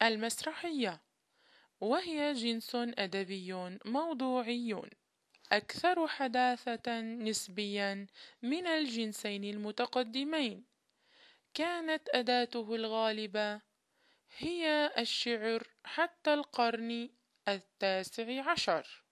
المسرحية، وهي جنس أدبي موضوعي أكثر حداثة نسبيا من الجنسين المتقدمين. كانت أداته الغالبة هي الشعر حتى القرن 19.